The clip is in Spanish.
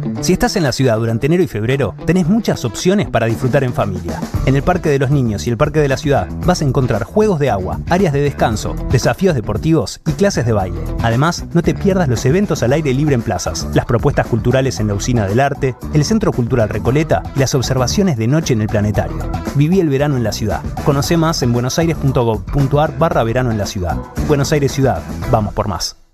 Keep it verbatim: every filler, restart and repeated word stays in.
Si estás en la ciudad durante enero y febrero, tenés muchas opciones para disfrutar en familia. En el Parque de los Niños y el Parque de la Ciudad vas a encontrar juegos de agua, áreas de descanso, desafíos deportivos y clases de baile. Además, no te pierdas los eventos al aire libre en plazas, las propuestas culturales en la Usina del Arte, el Centro Cultural Recoleta y las observaciones de noche en el planetario. Viví el verano en la ciudad. Conoce más en buenosaires punto gov punto ar barra verano en la ciudad. Buenos Aires Ciudad. Vamos por más.